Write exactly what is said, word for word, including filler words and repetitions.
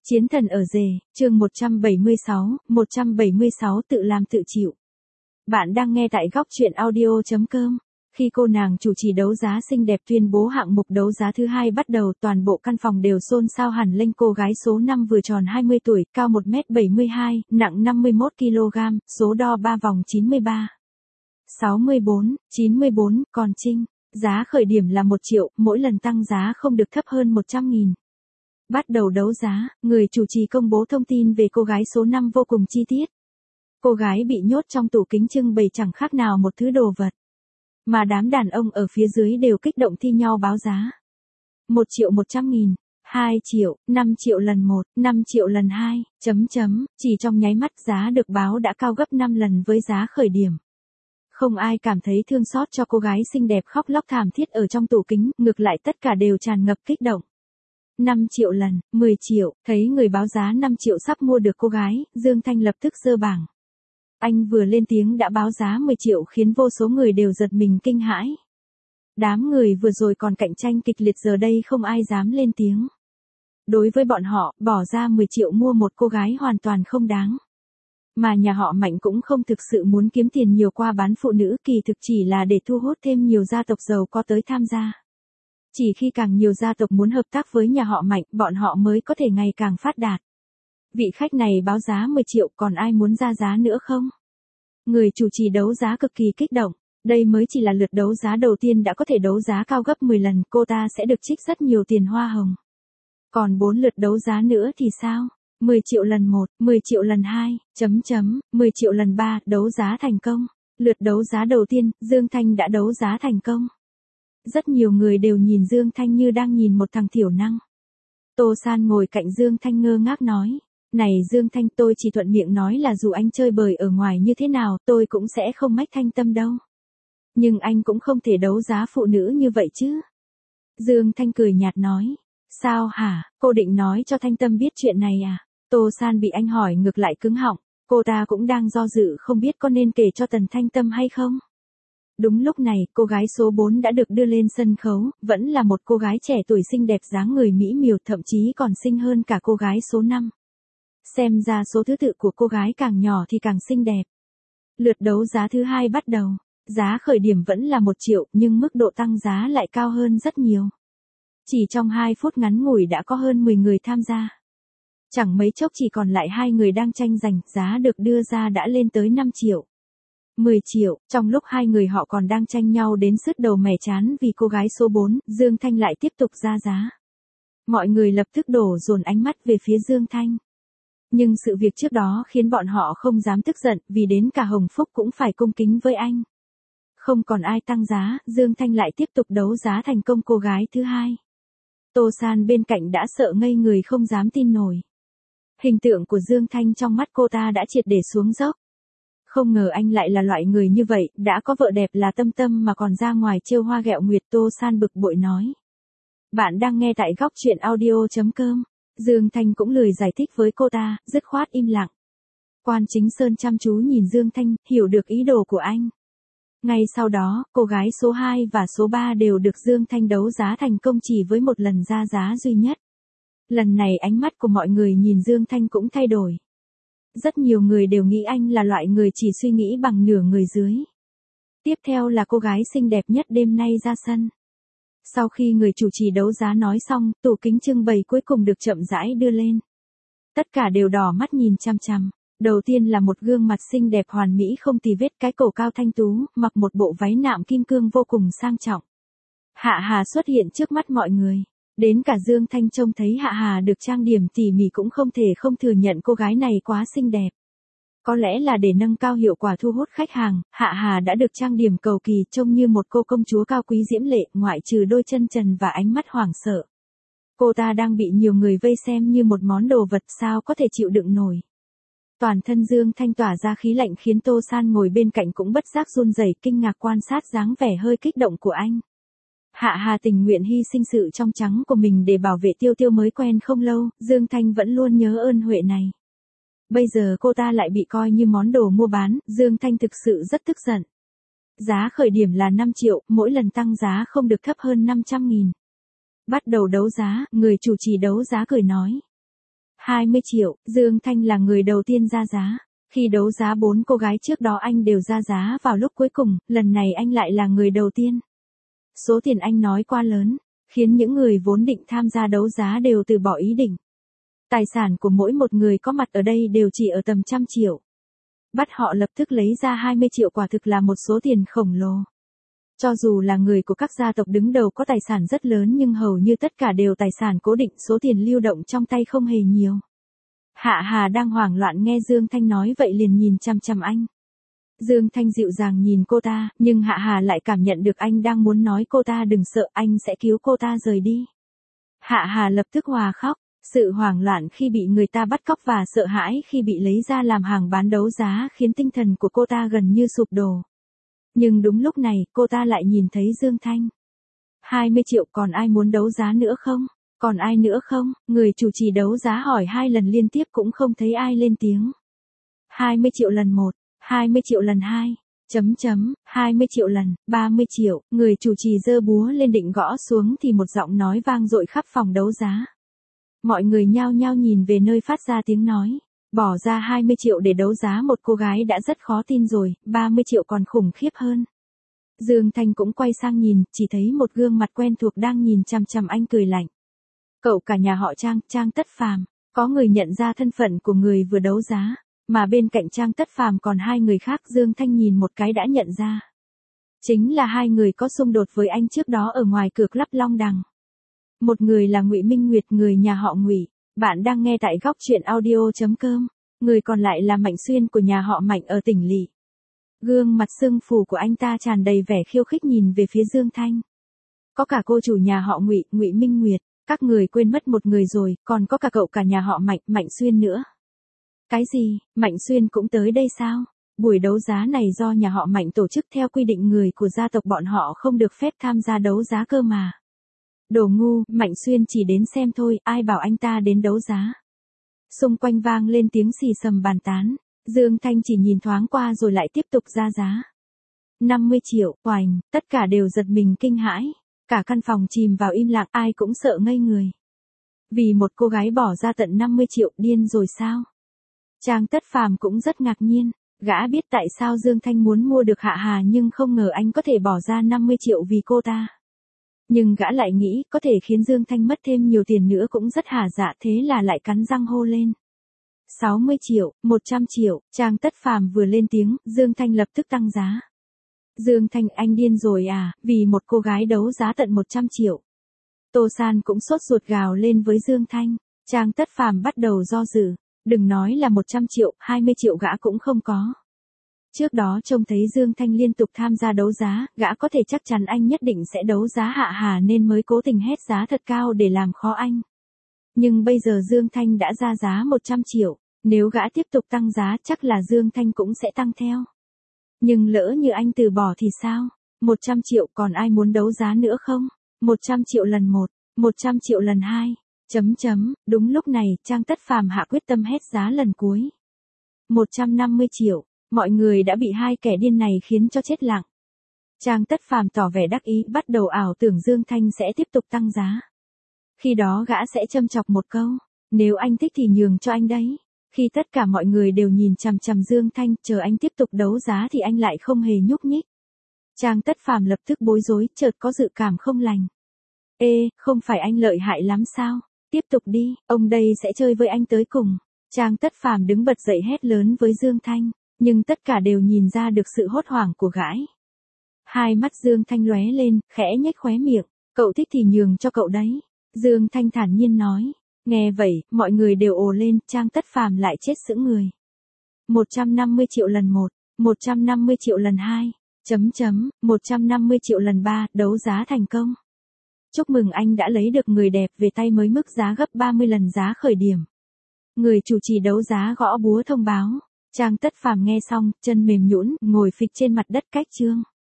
Chiến thần ở rể, chương một trăm bảy mươi sáu, một trăm bảy mươi sáu tự làm tự chịu. Bạn đang nghe tại góc truyện audio.com. Khi cô nàng chủ trì đấu giá xinh đẹp tuyên bố hạng mục đấu giá thứ hai bắt đầu, toàn bộ căn phòng đều xôn xao hẳn lên. Cô gái số năm vừa tròn hai mươi tuổi, cao một mét bảy mươi hai, nặng năm mươi mốt ki lô gam, số đo ba vòng chín mươi ba, sáu mươi bốn, chín mươi bốn, còn trinh. Giá khởi điểm là một triệu, mỗi lần tăng giá không được thấp hơn một trăm nghìn. Bắt đầu đấu giá, người chủ trì công bố thông tin về cô gái số năm vô cùng chi tiết. Cô gái bị nhốt trong tủ kính trưng bày chẳng khác nào một thứ đồ vật. Mà đám đàn ông ở phía dưới đều kích động thi nhau báo giá. một triệu một trăm nghìn, hai triệu, năm triệu lần một, năm triệu lần hai, chấm chấm, chỉ trong nháy mắt giá được báo đã cao gấp năm lần với giá khởi điểm. Không ai cảm thấy thương xót cho cô gái xinh đẹp khóc lóc thảm thiết ở trong tủ kính, ngược lại tất cả đều tràn ngập kích động. năm triệu lần, mười triệu, thấy người báo giá năm triệu sắp mua được cô gái, Dương Thanh lập tức giơ bảng. Anh vừa lên tiếng đã báo giá mười triệu khiến vô số người đều giật mình kinh hãi. Đám người vừa rồi còn cạnh tranh kịch liệt giờ đây không ai dám lên tiếng. Đối với bọn họ, bỏ ra mười triệu mua một cô gái hoàn toàn không đáng. Mà nhà họ Mạnh cũng không thực sự muốn kiếm tiền nhiều qua bán phụ nữ, kỳ thực chỉ là để thu hút thêm nhiều gia tộc giàu có tới tham gia. Chỉ khi càng nhiều gia tộc muốn hợp tác với nhà họ Mạnh, bọn họ mới có thể ngày càng phát đạt. Vị khách này báo giá mười triệu, còn ai muốn ra giá nữa không? Người chủ trì đấu giá cực kỳ kích động. Đây mới chỉ là lượt đấu giá đầu tiên đã có thể đấu giá cao gấp mười lần, cô ta sẽ được trích rất nhiều tiền hoa hồng. Còn bốn lượt đấu giá nữa thì sao? mười triệu lần một, mười triệu lần hai, chấm chấm, mười triệu lần ba, đấu giá thành công. Lượt đấu giá đầu tiên, Dương Thanh đã đấu giá thành công. Rất nhiều người đều nhìn Dương Thanh như đang nhìn một thằng thiểu năng. Tô San ngồi cạnh Dương Thanh ngơ ngác nói. Này Dương Thanh, tôi chỉ thuận miệng nói là dù anh chơi bời ở ngoài như thế nào, tôi cũng sẽ không mách Thanh Tâm đâu. Nhưng anh cũng không thể đấu giá phụ nữ như vậy chứ. Dương Thanh cười nhạt nói. Sao hả, cô định nói cho Thanh Tâm biết chuyện này à? Tô San bị anh hỏi ngược lại cứng họng. Cô ta cũng đang do dự không biết có nên kể cho Tần Thanh Tâm hay không. Đúng lúc này, cô gái số bốn đã được đưa lên sân khấu, vẫn là một cô gái trẻ tuổi xinh đẹp dáng người mỹ miều, thậm chí còn xinh hơn cả cô gái số năm. Xem ra số thứ tự của cô gái càng nhỏ thì càng xinh đẹp. Lượt đấu giá thứ hai bắt đầu. Giá khởi điểm vẫn là một triệu, nhưng mức độ tăng giá lại cao hơn rất nhiều. Chỉ trong hai phút ngắn ngủi đã có hơn mười người tham gia. Chẳng mấy chốc chỉ còn lại hai người đang tranh giành, giá được đưa ra đã lên tới năm triệu. mười triệu, trong lúc hai người họ còn đang tranh nhau đến sứt đầu mẻ chán vì cô gái số bốn, Dương Thanh lại tiếp tục ra giá. Mọi người lập tức đổ dồn ánh mắt về phía Dương Thanh. Nhưng sự việc trước đó khiến bọn họ không dám tức giận, vì đến cả Hồng Phúc cũng phải cung kính với anh. Không còn ai tăng giá, Dương Thanh lại tiếp tục đấu giá thành công cô gái thứ hai. Tô San bên cạnh đã sợ ngây người không dám tin nổi. Hình tượng của Dương Thanh trong mắt cô ta đã triệt để xuống dốc. Không ngờ anh lại là loại người như vậy, đã có vợ đẹp là Tâm Tâm mà còn ra ngoài trêu hoa ghẹo nguyệt. Tô San bực bội nói. Bạn đang nghe tại góc truyện audio.com. Dương Thanh cũng lười giải thích với cô ta, dứt khoát im lặng. Quan Chính Sơn chăm chú nhìn Dương Thanh, hiểu được ý đồ của anh. Ngay sau đó, cô gái số hai và số ba đều được Dương Thanh đấu giá thành công chỉ với một lần ra giá duy nhất. Lần này ánh mắt của mọi người nhìn Dương Thanh cũng thay đổi. Rất nhiều người đều nghĩ anh là loại người chỉ suy nghĩ bằng nửa người dưới. Tiếp theo là cô gái xinh đẹp nhất đêm nay ra sân. Sau khi người chủ trì đấu giá nói xong, tủ kính trưng bày cuối cùng được chậm rãi đưa lên. Tất cả đều đỏ mắt nhìn chăm chăm. Đầu tiên là một gương mặt xinh đẹp hoàn mỹ không tì vết, cái cổ cao thanh tú, mặc một bộ váy nạm kim cương vô cùng sang trọng. Hạ Hà xuất hiện trước mắt mọi người. Đến cả Dương Thanh trông thấy Hạ Hà được trang điểm tỉ mỉ cũng không thể không thừa nhận cô gái này quá xinh đẹp. Có lẽ là để nâng cao hiệu quả thu hút khách hàng, Hạ Hà đã được trang điểm cầu kỳ, trông như một cô công chúa cao quý diễm lệ, ngoại trừ đôi chân trần và ánh mắt hoảng sợ. Cô ta đang bị nhiều người vây xem như một món đồ vật, sao có thể chịu đựng nổi. Toàn thân Dương Thanh tỏa ra khí lạnh khiến Tô San ngồi bên cạnh cũng bất giác run rẩy, kinh ngạc quan sát dáng vẻ hơi kích động của anh. Hạ Hà tình nguyện hy sinh sự trong trắng của mình để bảo vệ Tiêu Tiêu mới quen không lâu, Dương Thanh vẫn luôn nhớ ơn huệ này. Bây giờ cô ta lại bị coi như món đồ mua bán, Dương Thanh thực sự rất tức giận. Giá khởi điểm là năm triệu, mỗi lần tăng giá không được thấp hơn năm trăm nghìn. Bắt đầu đấu giá, người chủ trì đấu giá cười nói. hai mươi triệu, Dương Thanh là người đầu tiên ra giá. Khi đấu giá bốn cô gái trước đó anh đều ra giá vào lúc cuối cùng, lần này anh lại là người đầu tiên. Số tiền anh nói quá lớn, khiến những người vốn định tham gia đấu giá đều từ bỏ ý định. Tài sản của mỗi một người có mặt ở đây đều chỉ ở tầm trăm triệu. Bắt họ lập tức lấy ra hai mươi triệu quả thực là một số tiền khổng lồ. Cho dù là người của các gia tộc đứng đầu có tài sản rất lớn nhưng hầu như tất cả đều tài sản cố định, số tiền lưu động trong tay không hề nhiều. Hạ Hà đang hoảng loạn nghe Dương Thanh nói vậy liền nhìn chằm chằm anh. Dương Thanh dịu dàng nhìn cô ta, nhưng Hạ Hà lại cảm nhận được anh đang muốn nói cô ta đừng sợ, anh sẽ cứu cô ta rời đi. Hạ Hà lập tức hòa khóc, sự hoảng loạn khi bị người ta bắt cóc và sợ hãi khi bị lấy ra làm hàng bán đấu giá khiến tinh thần của cô ta gần như sụp đổ. Nhưng đúng lúc này, cô ta lại nhìn thấy Dương Thanh. hai mươi triệu, còn ai muốn đấu giá nữa không? Còn ai nữa không? Người chủ trì đấu giá hỏi hai lần liên tiếp cũng không thấy ai lên tiếng. hai mươi triệu lần một, hai mươi triệu lần hai, chấm chấm, hai mươi triệu lần, ba mươi triệu, người chủ trì giơ búa lên định gõ xuống thì một giọng nói vang dội khắp phòng đấu giá. Mọi người nhao nhao nhìn về nơi phát ra tiếng nói. Bỏ ra hai mươi triệu để đấu giá một cô gái đã rất khó tin rồi, ba mươi triệu còn khủng khiếp hơn. Dương Thanh cũng quay sang nhìn, chỉ thấy một gương mặt quen thuộc đang nhìn chằm chằm anh cười lạnh. Cậu cả nhà họ Trang, Trang Tất Phàm. Có người nhận ra thân phận của người vừa đấu giá, mà bên cạnh Trang Tất Phàm còn hai người khác Dương Thanh nhìn một cái đã nhận ra. Chính là hai người có xung đột với anh trước đó ở ngoài cửa Club Long Đằng. Một người là Ngụy Minh Nguyệt, người nhà họ Ngụy. Bạn đang nghe tại góc truyện audio chấm com. Người còn lại là Mạnh Xuyên của nhà họ Mạnh ở tỉnh Lỵ. Gương mặt sưng phù của anh ta tràn đầy vẻ khiêu khích nhìn về phía Dương Thanh. Có cả cô chủ nhà họ Ngụy, Ngụy Minh Nguyệt, các người quên mất một người rồi, còn có cả cậu cả nhà họ Mạnh, Mạnh Xuyên nữa. Cái gì, Mạnh Xuyên cũng tới đây sao? Buổi đấu giá này do nhà họ Mạnh tổ chức theo quy định, người của gia tộc bọn họ không được phép tham gia đấu giá cơ mà. Đồ ngu, Mạnh Xuyên chỉ đến xem thôi, ai bảo anh ta đến đấu giá. Xung quanh vang lên tiếng xì xầm bàn tán, Dương Thanh chỉ nhìn thoáng qua rồi lại tiếp tục ra giá. năm mươi triệu, oành, tất cả đều giật mình kinh hãi. Cả căn phòng chìm vào im lặng, ai cũng sợ ngây người. Vì một cô gái bỏ ra tận năm mươi triệu, điên rồi sao? Trang Tất Phàm cũng rất ngạc nhiên, gã biết tại sao Dương Thanh muốn mua được Hạ Hà nhưng không ngờ anh có thể bỏ ra năm mươi triệu vì cô ta. Nhưng gã lại nghĩ có thể khiến Dương Thanh mất thêm nhiều tiền nữa cũng rất hả dạ, thế là lại cắn răng hô lên. sáu mươi triệu, một trăm triệu, Trang Tất Phàm vừa lên tiếng, Dương Thanh lập tức tăng giá. Dương Thanh, anh điên rồi à, vì một cô gái đấu giá tận một trăm triệu. Tô San cũng sốt ruột gào lên với Dương Thanh. Trang Tất Phàm bắt đầu do dự, đừng nói là một trăm triệu, hai mươi triệu gã cũng không có. Trước đó trông thấy Dương Thanh liên tục tham gia đấu giá, gã có thể chắc chắn anh nhất định sẽ đấu giá Hạ Hà nên mới cố tình hét giá thật cao để làm khó anh. Nhưng bây giờ Dương Thanh đã ra giá một trăm triệu, nếu gã tiếp tục tăng giá chắc là Dương Thanh cũng sẽ tăng theo. Nhưng lỡ như anh từ bỏ thì sao? một trăm triệu, còn ai muốn đấu giá nữa không? một trăm triệu lần một, một trăm triệu lần hai, chấm chấm, đúng lúc này, Trang Tất Phàm hạ quyết tâm hét giá lần cuối. một trăm năm mươi triệu, mọi người đã bị hai kẻ điên này khiến cho chết lặng. Trang Tất Phàm tỏ vẻ đắc ý, bắt đầu ảo tưởng Dương Thanh sẽ tiếp tục tăng giá. Khi đó gã sẽ châm chọc một câu, nếu anh thích thì nhường cho anh đấy. Khi tất cả mọi người đều nhìn chằm chằm Dương Thanh, chờ anh tiếp tục đấu giá thì anh lại không hề nhúc nhích. Trang Tất Phàm lập tức bối rối, chợt có dự cảm không lành. Ê, không phải anh lợi hại lắm sao? Tiếp tục đi, ông đây sẽ chơi với anh tới cùng. Trang Tất Phàm đứng bật dậy hét lớn với Dương Thanh, nhưng tất cả đều nhìn ra được sự hốt hoảng của gã. Hai mắt Dương Thanh lóe lên, khẽ nhếch khóe miệng, cậu thích thì nhường cho cậu đấy. Dương Thanh thản nhiên nói. Nghe vậy, mọi người đều ồ lên, Trang Tất Phàm lại chết sững người. một trăm năm mươi triệu lần một, một trăm năm mươi triệu lần hai, chấm chấm, một trăm năm mươi triệu lần ba, đấu giá thành công. Chúc mừng anh đã lấy được người đẹp về tay mới mức giá gấp ba mươi lần giá khởi điểm. Người chủ trì đấu giá gõ búa thông báo. Trang Tất Phàm nghe xong, chân mềm nhũn, ngồi phịch trên mặt đất cách chương.